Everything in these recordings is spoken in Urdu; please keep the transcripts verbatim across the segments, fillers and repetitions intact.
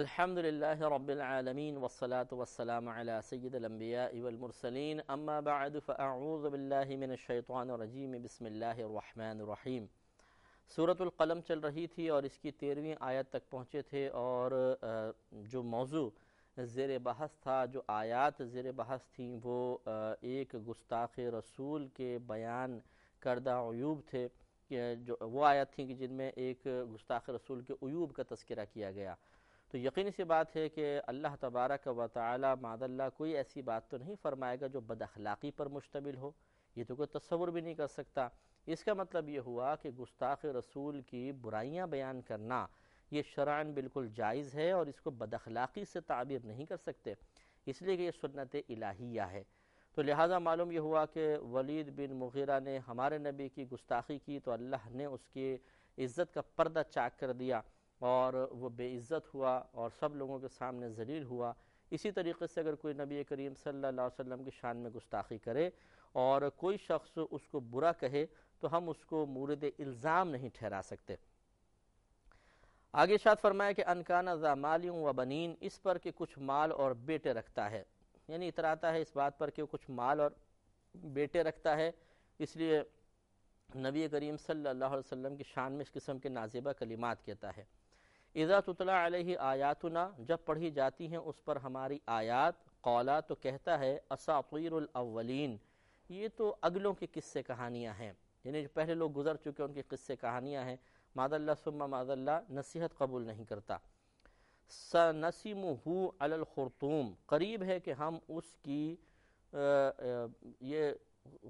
الحمد للہ رب العالمین والصلاة والسلام علی سید الانبیاء والمرسلین اما بعد فاعوذ باللہ من الشیطان الرجیم بسم اللہ الرحمن الرحیم۔ سورۃ القلم چل رہی تھی اور اس کی تیرہویں آیت تک پہنچے تھے، اور جو موضوع زیر بحث تھا، جو آیات زیر بحث تھیں، وہ ایک گستاخ رسول کے بیان کردہ عیوب تھے، جو وہ آیت تھیں کہ جن میں ایک گستاخ رسول کے عیوب کا تذکرہ کیا گیا۔ تو یقینی سی بات ہے کہ اللہ تبارک و تعالی معاذ اللہ کوئی ایسی بات تو نہیں فرمائے گا جو بد اخلاقی پر مشتمل ہو، یہ تو کوئی تصور بھی نہیں کر سکتا۔ اس کا مطلب یہ ہوا کہ گستاخ رسول کی برائیاں بیان کرنا یہ شرعاً بالکل جائز ہے، اور اس کو بد اخلاقی سے تعبیر نہیں کر سکتے، اس لیے کہ یہ سنت الہیہ ہے۔ تو لہٰذا معلوم یہ ہوا کہ ولید بن مغیرہ نے ہمارے نبی کی گستاخی کی تو اللہ نے اس کی عزت کا پردہ چاک کر دیا، اور وہ بے عزت ہوا اور سب لوگوں کے سامنے ذلیل ہوا۔ اسی طریقے سے اگر کوئی نبی کریم صلی اللہ علیہ وسلم کی شان میں گستاخی کرے اور کوئی شخص اس کو برا کہے تو ہم اس کو مورد الزام نہیں ٹھہرا سکتے۔ آگے ارشاد فرمایا کہ ان کان ذا مال و بنین، اس پر کہ کچھ مال اور بیٹے رکھتا ہے، یعنی اتراتا ہے اس بات پر کہ وہ کچھ مال اور بیٹے رکھتا ہے، اس لیے نبی کریم صلی اللہ علیہ وسلم کی شان میں اس قسم کے نازیبہ کلمات کہتا ہے۔ اذا تتلی علیہ آیاتنا، جب پڑھی جاتی ہیں اس پر ہماری آیات، قولا تو کہتا ہے اساطیر الاولین، یہ تو اگلوں کی قصے کہانیاں ہیں، یعنی جو پہلے لوگ گزر چکے ان کی قصے کہانیاں ہیں۔ معاذ اللہ ثم معاذ اللہ نصیحت قبول نہیں کرتا۔ سنسمہ علی الخرطوم، قریب ہے کہ ہم اس کی یہ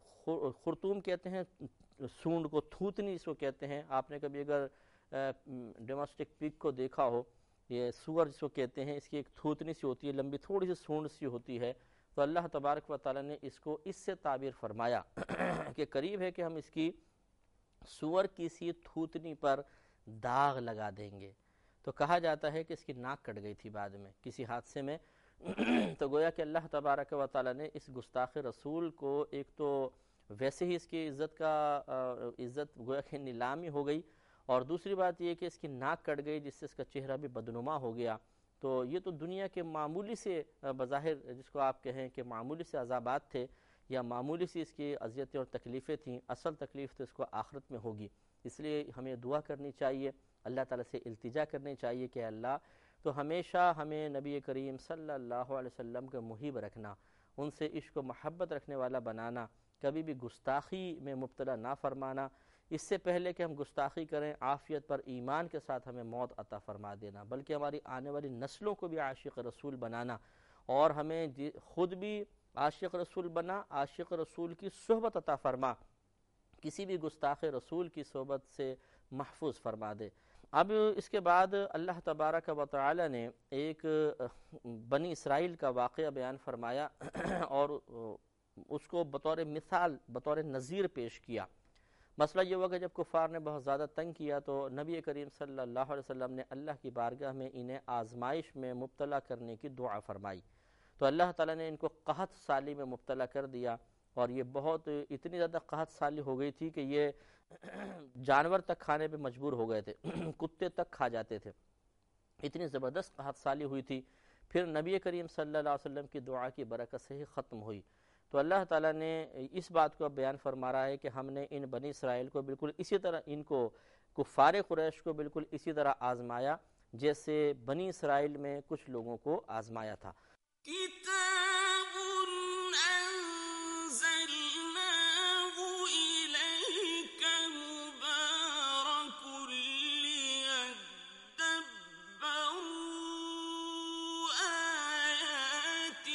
خرطوم کہتے ہیں سونڈ کو، تھوتنی اس کو کہتے ہیں۔ آپ نے کبھی اگر ڈومیسٹک پگ کو دیکھا ہو، یہ سور جس کو کہتے ہیں، اس کی ایک تھوتنی سی ہوتی ہے، لمبی تھوڑی سی سونڈ سی ہوتی ہے، تو اللہ تبارک و تعالی نے اس کو اس سے تعبیر فرمایا کہ قریب ہے کہ ہم اس کی سور کی سی تھوتنی پر داغ لگا دیں گے۔ تو کہا جاتا ہے کہ اس کی ناک کٹ گئی تھی بعد میں کسی حادثے میں، تو گویا کہ اللہ تبارک و تعالی نے اس گستاخ رسول کو ایک تو ویسے ہی اس کی عزت کا عزت گویا کہ نیلامی ہو گئی، اور دوسری بات یہ کہ اس کی ناک کٹ گئی جس سے اس کا چہرہ بھی بدنما ہو گیا۔ تو یہ تو دنیا کے معمولی سے بظاہر جس کو آپ کہیں کہ معمولی سے عذابات تھے یا معمولی سی اس کی اذیتیں اور تکلیفیں تھیں، اصل تکلیف تو اس کو آخرت میں ہوگی۔ اس لیے ہمیں دعا کرنی چاہیے، اللہ تعالیٰ سے التجا کرنی چاہیے کہ اللہ تو ہمیشہ ہمیں نبی کریم صلی اللہ علیہ وسلم کے محب رکھنا، ان سے عشق و محبت رکھنے والا بنانا، کبھی بھی گستاخی میں مبتلا نہ فرمانا، اس سے پہلے کہ ہم گستاخی کریں عافیت پر ایمان کے ساتھ ہمیں موت عطا فرما دینا، بلکہ ہماری آنے والی نسلوں کو بھی عاشق رسول بنانا، اور ہمیں خود بھی عاشق رسول بنا، عاشق رسول کی صحبت عطا فرما، کسی بھی گستاخ رسول کی صحبت سے محفوظ فرما دے۔ اب اس کے بعد اللہ تبارک و تعالی نے ایک بنی اسرائیل کا واقعہ بیان فرمایا اور اس کو بطور مثال، بطور نظیر پیش کیا۔ مسئلہ یہ ہوا کہ جب کفار نے بہت زیادہ تنگ کیا تو نبی کریم صلی اللہ علیہ وسلم نے اللہ کی بارگاہ میں انہیں آزمائش میں مبتلا کرنے کی دعا فرمائی، تو اللہ تعالیٰ نے ان کو قحط سالی میں مبتلا کر دیا، اور یہ بہت اتنی زیادہ قحط سالی ہو گئی تھی کہ یہ جانور تک کھانے پہ مجبور ہو گئے تھے، کتے تک کھا جاتے تھے، اتنی زبردست قحط سالی ہوئی تھی۔ پھر نبی کریم صلی اللہ علیہ وسلم کی دعا کی برکت سے ہی ختم ہوئی۔ تو اللہ تعالیٰ نے اس بات کو بیان فرما رہا ہے کہ ہم نے ان بنی اسرائیل کو بالکل اسی طرح، ان کو کفار قریش کو بالکل اسی طرح آزمایا جیسے بنی اسرائیل میں کچھ لوگوں کو آزمایا تھا۔ کتاب انزلناہ الیک مبارک لیدبروا آیاتہ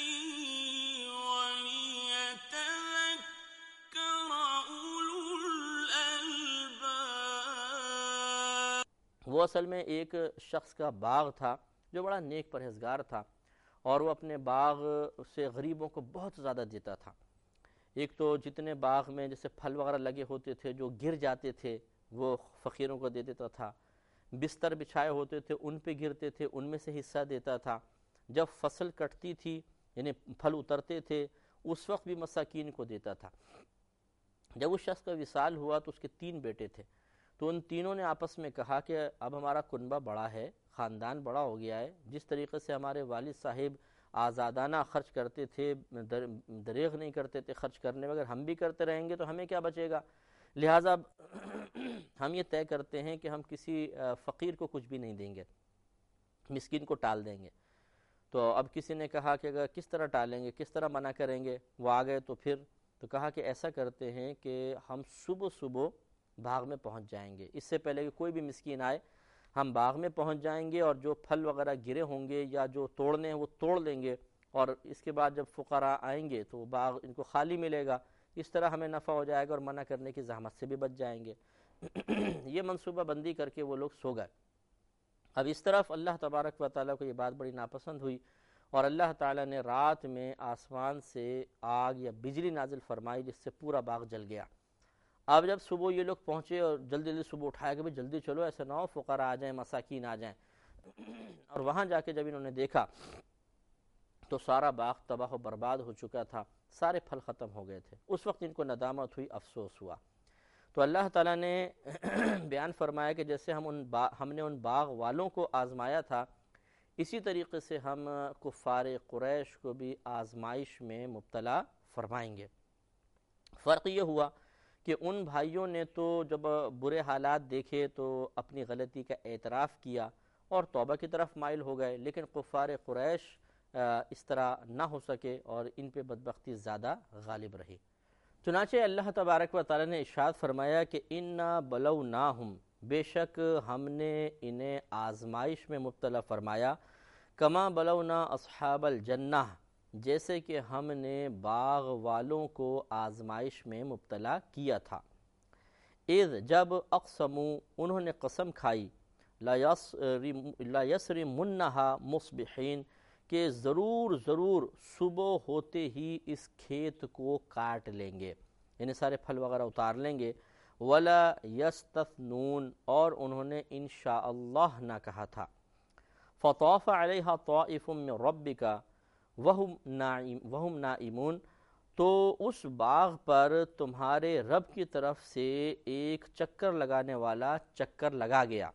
وہ اصل میں ایک شخص کا باغ تھا جو بڑا نیک پرہیزگار تھا، اور وہ اپنے باغ سے غریبوں کو بہت زیادہ دیتا تھا۔ ایک تو جتنے باغ میں جیسے پھل وغیرہ لگے ہوتے تھے جو گر جاتے تھے وہ فقیروں کو دے دیتا تھا، بستر بچھائے ہوتے تھے ان پہ گرتے تھے ان میں سے حصہ دیتا تھا، جب فصل کٹتی تھی یعنی پھل اترتے تھے اس وقت بھی مساکین کو دیتا تھا۔ جب اس شخص کا وصال ہوا تو اس کے تین بیٹے تھے، تو ان تینوں نے آپس میں کہا کہ اب ہمارا کنبہ بڑا ہے، خاندان بڑا ہو گیا ہے، جس طریقے سے ہمارے والد صاحب آزادانہ خرچ کرتے تھے، دریغ نہیں کرتے تھے خرچ کرنے میں، اگر ہم بھی کرتے رہیں گے تو ہمیں کیا بچے گا؟ لہٰذا ہم یہ طے کرتے ہیں کہ ہم کسی فقیر کو کچھ بھی نہیں دیں گے، مسکین کو ٹال دیں گے۔ تو اب کسی نے کہا کہ اگر کس طرح ٹالیں گے، کس طرح منع کریں گے؟ وہ آ گئے تو پھر تو کہا کہ ایسا کرتے ہیں کہ ہم صبح صبح باغ میں پہنچ جائیں گے، اس سے پہلے کہ کوئی بھی مسکین آئے ہم باغ میں پہنچ جائیں گے، اور جو پھل وغیرہ گرے ہوں گے یا جو توڑنے ہیں وہ توڑ لیں گے، اور اس کے بعد جب فقراء آئیں گے تو باغ ان کو خالی ملے گا، اس طرح ہمیں نفع ہو جائے گا اور منع کرنے کی زحمت سے بھی بچ جائیں گے۔ یہ منصوبہ بندی کر کے وہ لوگ سو گئے۔ اب اس طرف اللہ تبارک و تعالیٰ کو یہ بات بڑی ناپسند ہوئی، اور اللہ تعالیٰ نے رات میں آسمان سے آگ یا بجلی نازل فرمائی جس سے پورا باغ جل گیا۔ اب جب صبح یہ لوگ پہنچے اور جلدی جلدی صبح اٹھایا کہ بھئی جلدی چلو، ایسا نہ ہو فقراء آ جائیں، مساکین آ جائیں، اور وہاں جا کے جب انہوں نے دیکھا تو سارا باغ تباہ و برباد ہو چکا تھا، سارے پھل ختم ہو گئے تھے۔ اس وقت ان کو ندامت ہوئی، افسوس ہوا۔ تو اللہ تعالیٰ نے بیان فرمایا کہ جیسے ہم ان با ہم نے ان باغ والوں کو آزمایا تھا، اسی طریقے سے ہم کفار قریش کو بھی آزمائش میں مبتلا فرمائیں گے۔ فرق یہ ہوا کہ ان بھائیوں نے تو جب برے حالات دیکھے تو اپنی غلطی کا اعتراف کیا اور توبہ کی طرف مائل ہو گئے، لیکن کفار قریش اس طرح نہ ہو سکے اور ان پہ بدبختی زیادہ غالب رہی۔ چنانچہ اللہ تبارک و تعالی نے ارشاد فرمایا کہ اِنَّا بَلَوْنَاهُمْ، بے شک ہم نے انہیں آزمائش میں مبتلا فرمایا، کما بلونا اصحاب الجنہ، جیسے کہ ہم نے باغ والوں کو آزمائش میں مبتلا کیا تھا۔ اذ، جب اقسموا، انہوں نے قسم کھائی، لا یسرمنھا مصبحین، کہ ضرور ضرور صبح ہوتے ہی اس کھیت کو کاٹ لیں گے، یعنی سارے پھل وغیرہ اتار لیں گے۔ ولا یستثنون، اور انہوں نے انشاءاللہ نہ کہا تھا۔ فطاف علیہا طائف من ربک وہم نائم وہم نائمون، تو اس باغ پر تمہارے رب کی طرف سے ایک چکر لگانے والا چکر لگا گیا،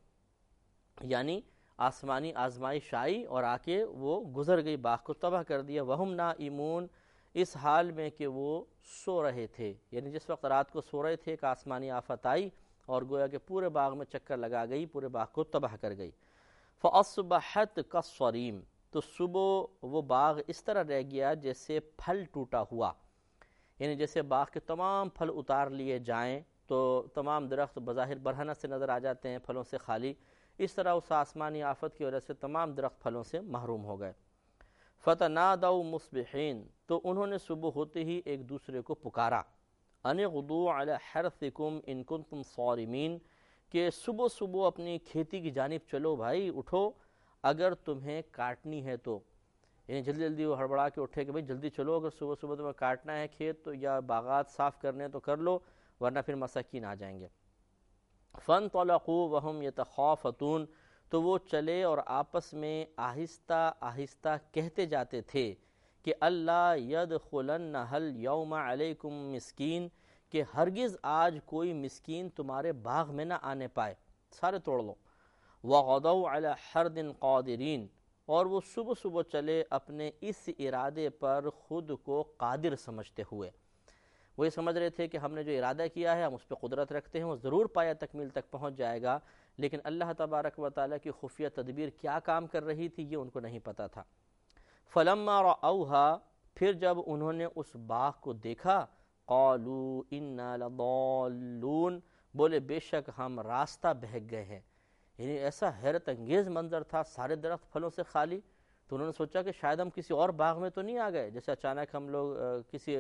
یعنی آسمانی آزمائش آئی اور آ کے وہ گزر گئی، باغ کو تباہ کر دیا۔ وہم نائمون، اس حال میں کہ وہ سو رہے تھے، یعنی جس وقت رات کو سو رہے تھے ایک آسمانی آفت آئی اور گویا کہ پورے باغ میں چکر لگا گئی، پورے باغ کو تباہ کر گئی۔ فَأَصْبَحَتْ كَالصَّرِيمِ، تو صبح وہ باغ اس طرح رہ گیا جیسے پھل ٹوٹا ہوا، یعنی جیسے باغ کے تمام پھل اتار لیے جائیں تو تمام درخت بظاہر برہنہ سے نظر آ جاتے ہیں، پھلوں سے خالی، اس طرح اس آسمانی آفت کی وجہ سے تمام درخت پھلوں سے محروم ہو گئے۔ فَتَنَادَوْا مُصْبِحِينَ، تو انہوں نے صبح ہوتے ہی ایک دوسرے کو پکارا، أَنِ اغْدُوا عَلَى حَرْثِكُمْ إِن كُنتُمْ صَارِمِينَ، کہ صبح صبح اپنی کھیتی کی جانب چلو بھائی، اٹھو اگر تمہیں کاٹنی ہے تو، یعنی جلدی جلدی وہ ہڑبڑا کے اٹھے کہ بھائی جلدی چلو، اگر صبح صبح تمہیں کاٹنا ہے کھیت تو یا باغات صاف کرنے تو کر لو، ورنہ پھر مساکین آ جائیں گے۔ فَانْطَلَقُوا وَهُمْ يَتَخَافَتُونَ، تو وہ چلے اور آپس میں آہستہ آہستہ کہتے جاتے تھے کہ اللہ يَدْخُلَنَّهَا الْيَوْمَ عَلَيْكُمْ مسکین، کہ ہرگز آج کوئی مسکین تمہارے باغ میں نہ آنے پائے، سارے توڑ لو۔ وَغَدَوْا عَلَى حَرْدٍ قَادِرِينَ، اور وہ صبح صبح چلے اپنے اس ارادے پر خود کو قادر سمجھتے ہوئے، وہ یہ سمجھ رہے تھے کہ ہم نے جو ارادہ کیا ہے ہم اس پہ قدرت رکھتے ہیں، وہ ضرور پایا تکمیل تک پہنچ جائے گا، لیکن اللہ تبارک و تعالیٰ کی خفیہ تدبیر کیا کام کر رہی تھی یہ ان کو نہیں پتہ تھا۔ فَلَمَّا رَأَوْهَا، پھر جب انہوں نے اس باغ کو دیکھا، قَالُوا إِنَّا لَضَالُّونَ، بولے بے شک ہم راستہ بہک گئے ہیں، یعنی ایسا حیرت انگیز منظر تھا، سارے درخت پھلوں سے خالی، تو انہوں نے سوچا کہ شاید ہم کسی اور باغ میں تو نہیں آ گئے، جیسے اچانک ہم لوگ کسی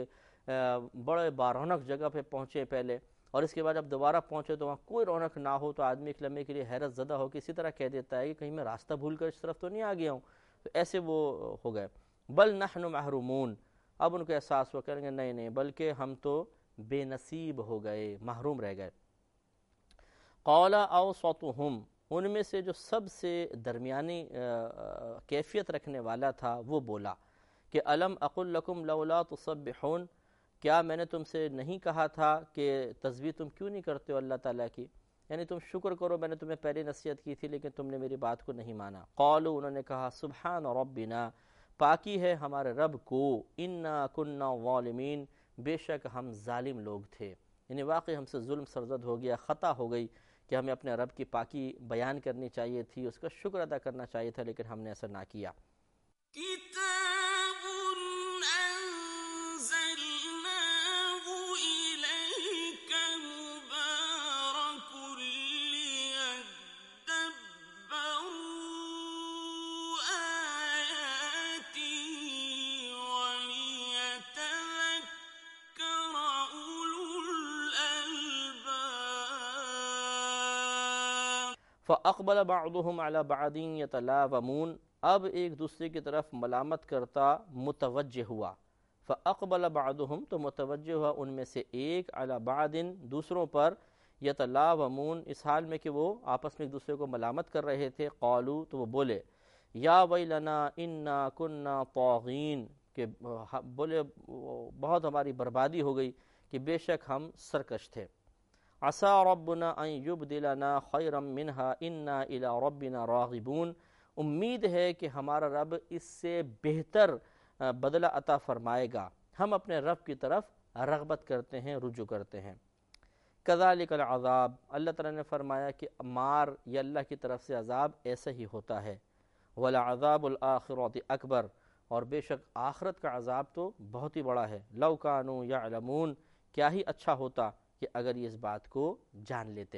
بڑے بارونق جگہ پہ پہنچے پہلے اور اس کے بعد جب دوبارہ پہنچے تو وہاں کوئی رونق نہ ہو تو آدمی ایک لمحے کے لیے حیرت زدہ ہو کے اسی طرح کہہ دیتا ہے کہ کہیں میں راستہ بھول کر اس طرف تو نہیں آ گیا ہوں، تو ایسے وہ ہو گئے۔ بل نحن محرومون، اب ان کو احساس ہوا، کہیں گے نہیں نہیں بلکہ ہم تو بے نصیب ہو گئے، محروم رہ گئے۔ قال اوسطهم، ان میں سے جو سب سے درمیانی کیفیت رکھنے والا تھا وہ بولا کہ الم اقل لکم لولا تسبحون، کیا میں نے تم سے نہیں کہا تھا کہ تسبیح تم کیوں نہیں کرتے ہو اللہ تعالیٰ کی؟ یعنی تم شکر کرو، میں نے تمہیں پہلے نصیحت کی تھی لیکن تم نے میری بات کو نہیں مانا۔ قالوا، انہوں نے کہا سبحان ربنا، پاکی ہے ہمارے رب کو، انا کننا ظالمین، بے شک ہم ظالم لوگ تھے، یعنی واقعی ہم سے ظلم سرزد ہو گیا، خطا ہو گئی کہ ہمیں اپنے رب کی پاکی بیان کرنی چاہیے تھی، اس کا شکر ادا کرنا چاہیے تھا، لیکن ہم نے ایسا نہ کیا۔ كتاب أنزلناه إليك مبارك ليدبروا آياته وليتذكر أولو الألباب۔ فَأَقْبَلَ بَعْضُهُمْ عَلَى بَعْضٍ يَتَلَاوَمُونَ، اب ایک دوسرے کی طرف ملامت کرتا متوجہ ہوا۔ فَأَقْبَلَ بَعْضُهُمْ، تو متوجہ ہوا ان میں سے ایک، عَلَى بَعْضٍ، دوسروں پر، یتلاومون، اس حال میں کہ وہ آپس میں ایک دوسرے کو ملامت کر رہے تھے۔ قالوا، تو وہ بولے، یا ویلنا انا کننا طاغین، کہ بولے بہت ہماری بربادی ہو گئی کہ بے شک ہم سرکش تھے۔ عسى ربنا ان يبدلنا خيرا منها انا الى ربنا راغبون، امید ہے کہ ہمارا رب اس سے بہتر بدلہ عطا فرمائے گا، ہم اپنے رب کی طرف رغبت کرتے ہیں، رجوع کرتے ہیں۔ کذالک العذاب، اللہ تعالیٰ نے فرمایا کہ مار یا اللہ کی طرف سے عذاب ایسا ہی ہوتا ہے۔ ولعذاب الآخرۃ اکبر، اور بے شک آخرت کا عذاب تو بہت ہی بڑا ہے۔ لو کانوا یعلمون، کیا ہی اچھا ہوتا کہ اگر یہ اس بات کو جان لیتے۔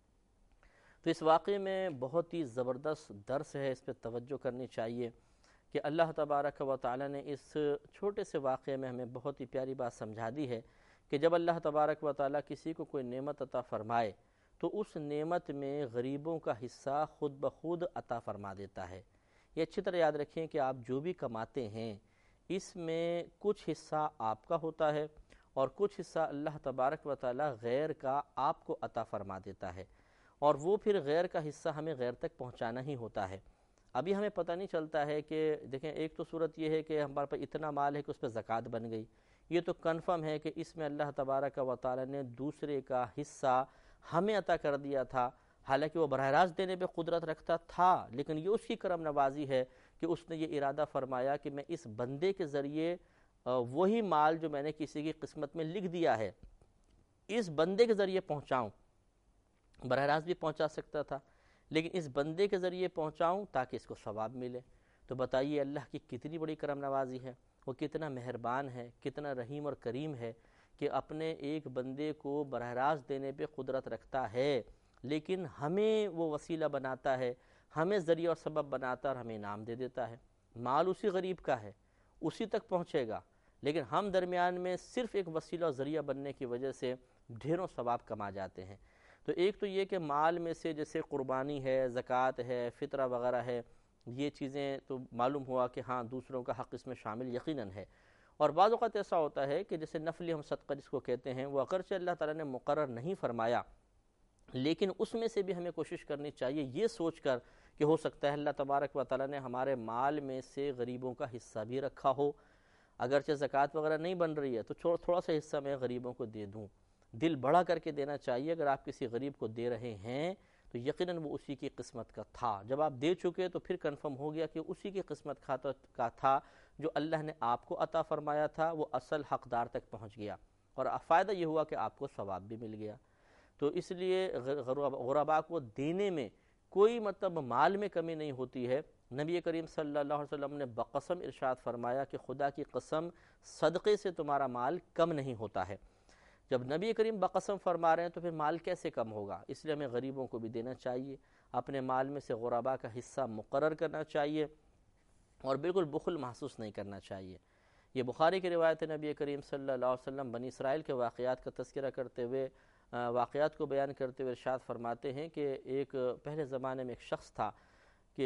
تو اس واقعے میں بہت ہی زبردست درس ہے، اس پہ توجہ کرنی چاہیے کہ اللہ تبارک و تعالی نے اس چھوٹے سے واقعے میں ہمیں بہت ہی پیاری بات سمجھا دی ہے کہ جب اللہ تبارک و تعالی کسی کو کوئی نعمت عطا فرمائے تو اس نعمت میں غریبوں کا حصہ خود بخود عطا فرما دیتا ہے۔ یہ اچھی طرح یاد رکھیں کہ آپ جو بھی کماتے ہیں اس میں کچھ حصہ آپ کا ہوتا ہے اور کچھ حصہ اللہ تبارک و تعالی غیر کا آپ کو عطا فرما دیتا ہے، اور وہ پھر غیر کا حصہ ہمیں غیر تک پہنچانا ہی ہوتا ہے۔ ابھی ہمیں پتہ نہیں چلتا ہے کہ دیکھیں، ایک تو صورت یہ ہے کہ ہمارے پاس اتنا مال ہے کہ اس پہ زکوٰۃ بن گئی، یہ تو کنفرم ہے کہ اس میں اللہ تبارک و تعالی نے دوسرے کا حصہ ہمیں عطا کر دیا تھا، حالانکہ وہ براہ راست دینے پہ قدرت رکھتا تھا، لیکن یہ اس کی کرم نوازی ہے کہ اس نے یہ ارادہ فرمایا کہ میں اس بندے کے ذریعے وہی مال جو میں نے کسی کی قسمت میں لکھ دیا ہے اس بندے کے ذریعے پہنچاؤں۔ براہ راست بھی پہنچا سکتا تھا، لیکن اس بندے کے ذریعے پہنچاؤں تاکہ اس کو ثواب ملے۔ تو بتائیے اللہ کی کتنی بڑی کرم نوازی ہے، وہ کتنا مہربان ہے، کتنا رحیم اور کریم ہے کہ اپنے ایک بندے کو براہ راست دینے پہ قدرت رکھتا ہے، لیکن ہمیں وہ وسیلہ بناتا ہے، ہمیں ذریعہ اور سبب بناتا ہے اور ہمیں انعام دے دیتا ہے۔ مال اسی غریب کا ہے، اسی تک پہنچے گا، لیکن ہم درمیان میں صرف ایک وسیلہ اور ذریعہ بننے کی وجہ سے ڈھیروں ثواب کما جاتے ہیں۔ تو ایک تو یہ کہ مال میں سے جیسے قربانی ہے، زکوٰۃ ہے، فطرہ وغیرہ ہے، یہ چیزیں تو معلوم ہوا کہ ہاں دوسروں کا حق اس میں شامل یقیناً ہے۔ اور بعض اوقات ایسا ہوتا ہے کہ جیسے نفلی ہم صدقہ جس کو کہتے ہیں، وہ اگرچہ اللہ تعالیٰ نے مقرر نہیں فرمایا، لیکن اس میں سے بھی ہمیں کوشش کرنی چاہیے یہ سوچ کر کہ ہو سکتا ہے اللہ تبارک و تعالیٰ نے ہمارے مال میں سے غریبوں کا حصہ بھی رکھا ہو، اگرچہ زکوٰۃ وغیرہ نہیں بن رہی ہے تو تھوڑا سا حصہ میں غریبوں کو دے دوں۔ دل بڑا کر کے دینا چاہیے، اگر آپ کسی غریب کو دے رہے ہیں تو یقیناً وہ اسی کی قسمت کا تھا، جب آپ دے چکے تو پھر کنفرم ہو گیا کہ اسی کی قسمت کا تھا، جو اللہ نے آپ کو عطا فرمایا تھا وہ اصل حقدار تک پہنچ گیا، اور فائدہ یہ ہوا کہ آپ کو ثواب بھی مل گیا۔ تو اس لیے غرباء کو دینے میں کوئی مطلب مال میں کمی نہیں ہوتی ہے۔ نبی کریم صلی اللہ علیہ وسلم نے بقسم ارشاد فرمایا کہ خدا کی قسم صدقے سے تمہارا مال کم نہیں ہوتا ہے۔ جب نبی کریم بقسم فرما رہے ہیں تو پھر مال کیسے کم ہوگا؟ اس لیے ہمیں غریبوں کو بھی دینا چاہیے، اپنے مال میں سے غرباء کا حصہ مقرر کرنا چاہیے اور بالکل بخل محسوس نہیں کرنا چاہیے۔ یہ بخاری کی روایت ہے، نبی کریم صلی اللہ علیہ وسلم بنی اسرائیل کے واقعات کا تذکرہ کرتے ہوئے واقعات کو بیان کرتے ہوئے ارشاد فرماتے ہیں کہ ایک پہلے زمانے میں ایک شخص تھا کہ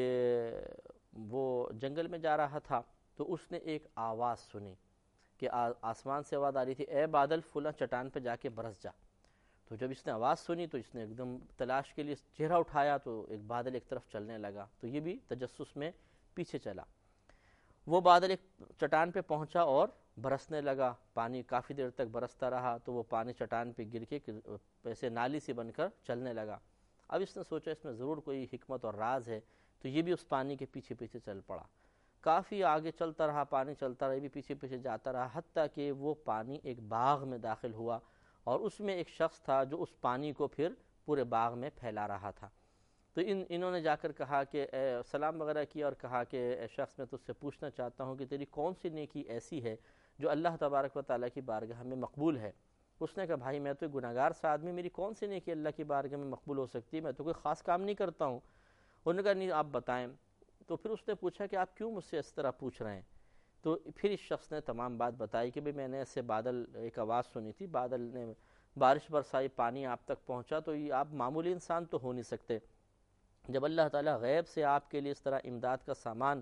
وہ جنگل میں جا رہا تھا، تو اس نے ایک آواز سنی کہ آسمان سے آواز آ رہی تھی، اے بادل فلاں چٹان پہ جا کے برس جا۔ تو جب اس نے آواز سنی تو اس نے ایک دم تلاش کے لیے چہرہ اٹھایا تو ایک بادل ایک طرف چلنے لگا، تو یہ بھی تجسس میں پیچھے چلا۔ وہ بادل ایک چٹان پہ پہنچا اور برسنے لگا، پانی کافی دیر تک برستا رہا تو وہ پانی چٹان پہ گر کے ایسے نالی سی بن کر چلنے لگا۔ اب اس نے سوچا اس میں ضرور کوئی حکمت اور راز ہے، تو یہ بھی اس پانی کے پیچھے پیچھے چل پڑا، کافی آگے چلتا رہا، پانی چلتا رہا، یہ بھی پیچھے پیچھے جاتا رہا، حتیٰ کہ وہ پانی ایک باغ میں داخل ہوا اور اس میں ایک شخص تھا جو اس پانی کو پھر پورے باغ میں پھیلا رہا تھا۔ تو ان انہوں نے جا کر کہا کہ سلام وغیرہ کیا اور کہا کہ اے شخص، میں تجھ سے پوچھنا چاہتا ہوں کہ تیری کون سی نیکی ایسی ہے جو اللہ تبارک و تعالیٰ کی بارگاہ میں مقبول ہے؟ اس نے کہا بھائی میں تو گناہگار سا آدمی، میری کون سی نیکی اللہ کی بارگاہ میں مقبول ہو سکتی ہے، میں تو کوئی خاص کام نہیں کرتا ہوں۔ انہوں نے کہا نہیں آپ بتائیں۔ تو پھر اس نے پوچھا کہ آپ کیوں مجھ سے اس طرح پوچھ رہے ہیں؟ تو پھر اس شخص نے تمام بات بتائی کہ بھئی میں نے ایسے بادل، ایک آواز سنی تھی، بادل نے بارش برسائی، پانی آپ تک پہنچا، تو یہ آپ معمولی انسان تو ہو نہیں سکتے، جب اللہ تعالیٰ غیب سے آپ کے لیے اس طرح امداد کا سامان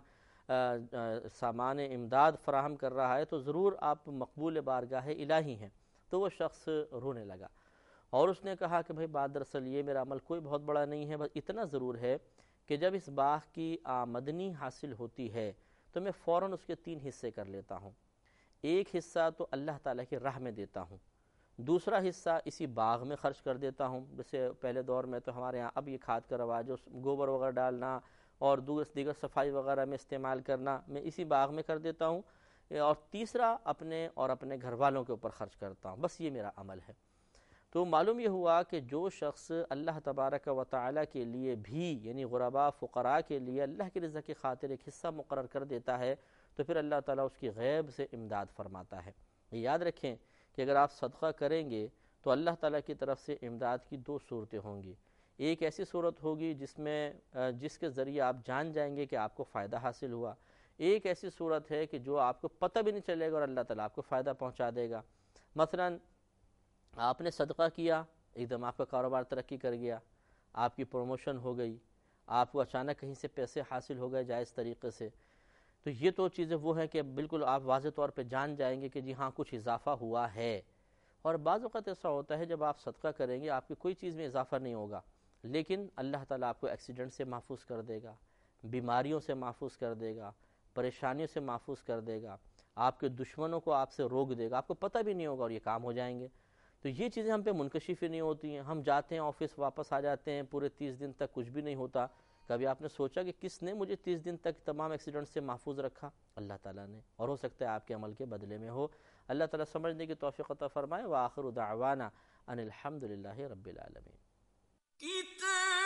سامان امداد فراہم کر رہا ہے تو ضرور آپ مقبول بارگاہ الہی ہیں۔ تو وہ شخص رونے لگا اور اس نے کہا کہ بھئی بات دراصل یہ میرا عمل کوئی بہت بڑا نہیں ہے، بس اتنا ضرور ہے کہ جب اس باغ کی آمدنی حاصل ہوتی ہے تو میں فوراً اس کے تین حصے کر لیتا ہوں۔ ایک حصہ تو اللہ تعالیٰ کی راہ میں دیتا ہوں، دوسرا حصہ اسی باغ میں خرچ کر دیتا ہوں، جیسے پہلے دور میں تو ہمارے ہاں اب یہ کھاد کا رواج ہے، گوبر وغیرہ ڈالنا اور دیگر صفائی وغیرہ میں استعمال کرنا، میں اسی باغ میں کر دیتا ہوں، اور تیسرا اپنے اور اپنے گھر والوں کے اوپر خرچ کرتا ہوں، بس یہ میرا عمل ہے۔ تو معلوم یہ ہوا کہ جو شخص اللہ تبارک و تعالیٰ کے لیے بھی، یعنی غرباء فقراء کے لیے اللہ کی رضا کی خاطر ایک حصہ مقرر کر دیتا ہے تو پھر اللہ تعالیٰ اس کی غیب سے امداد فرماتا ہے۔ یہ یاد رکھیں کہ اگر آپ صدقہ کریں گے تو اللہ تعالیٰ کی طرف سے امداد کی دو صورتیں ہوں گی۔ ایک ایسی صورت ہوگی جس میں جس کے ذریعے آپ جان جائیں گے کہ آپ کو فائدہ حاصل ہوا، ایک ایسی صورت ہے کہ جو آپ کو پتہ بھی نہیں چلے گا اور اللہ تعالیٰ آپ کو فائدہ پہنچا دے گا۔ مثلاً آپ نے صدقہ کیا، ایک دم آپ کا کاروبار ترقی کر گیا، آپ کی پروموشن ہو گئی، آپ کو اچانک کہیں سے پیسے حاصل ہو گئے جائز طریقے سے، تو یہ تو چیزیں وہ ہیں کہ بالکل آپ واضح طور پہ جان جائیں گے کہ جی ہاں کچھ اضافہ ہوا ہے۔ اور بعض اوقات ایسا ہوتا ہے جب آپ صدقہ کریں گے آپ کی کوئی چیز میں اضافہ نہیں ہوگا، لیکن اللہ تعالیٰ آپ کو ایکسیڈنٹ سے محفوظ کر دے گا، بیماریوں سے محفوظ کر دے گا، پریشانیوں سے محفوظ کر دے گا، آپ کے دشمنوں کو آپ سے روک دے گا، آپ کو پتہ بھی نہیں ہوگا اور یہ کام ہو جائیں گے۔ تو یہ چیزیں ہم پہ منکشف ہی نہیں ہوتی ہیں، ہم جاتے ہیں آفس واپس آ جاتے ہیں، پورے تیس دن تک کچھ بھی نہیں ہوتا۔ کبھی آپ نے سوچا کہ کس نے مجھے تیس دن تک تمام ایکسیڈنٹ سے محفوظ رکھا؟ اللہ تعالیٰ نے، اور ہو سکتا ہے آپ کے عمل کے بدلے میں ہو۔ اللہ تعالیٰ سمجھنے کی توفیق عطا فرمائے۔ وآخر دعوانا ان الحمد للہ رب العالمین۔